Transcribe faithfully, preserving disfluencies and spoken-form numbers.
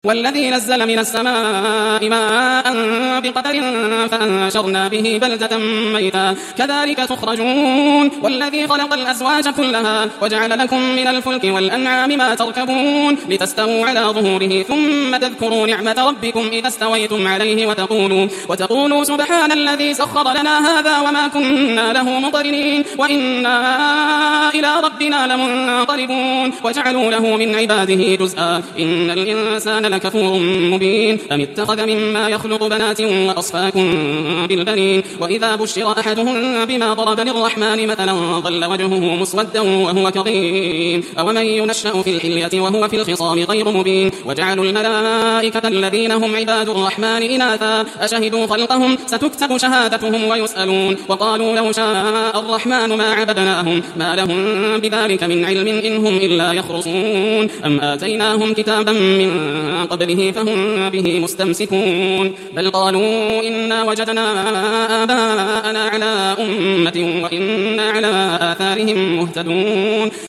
والذي نزل من السماء ماء بقدر فأنشرنا به بلدة ميتا كذلك تخرجون والذي خلق الأزواج كلها وجعل لكم من الفلك والأنعام ما تركبون لتستووا على ظهوره ثم تذكروا نعمة ربكم إذا استويتم عليه وتقولوا, وتقولوا سبحان الذي سخر لنا هذا وما كنا له مقرنين وإنا إلى ربنا لمنقلبون وجعلوا له من عباده جزءا إن الإنسان لكفور مبين أم اتخذ مما يخلق بنات وأصفاكم بالبنين وإذا بشر أحدهم بما ضرب للرحمن مثلا ظل وجهه مسودا وهو كظيم أومن ينشأ في الحلية وهو في الخصام غير مبين وجعلوا الملائكة الذين هم عباد الرحمن إناثا أشهدوا خلقهم ستكتب شهادتهم ويسألون وقالوا لو شاء الرحمن ما عبدناهم ما لهم بذلك من علم إن هم إلا يخرصون أم آتيناهم كتابا من قبله فهم به مستمسكون بل قالوا إنا وجدنا آباءنا على أمة وإنا على آثارهم مهتدون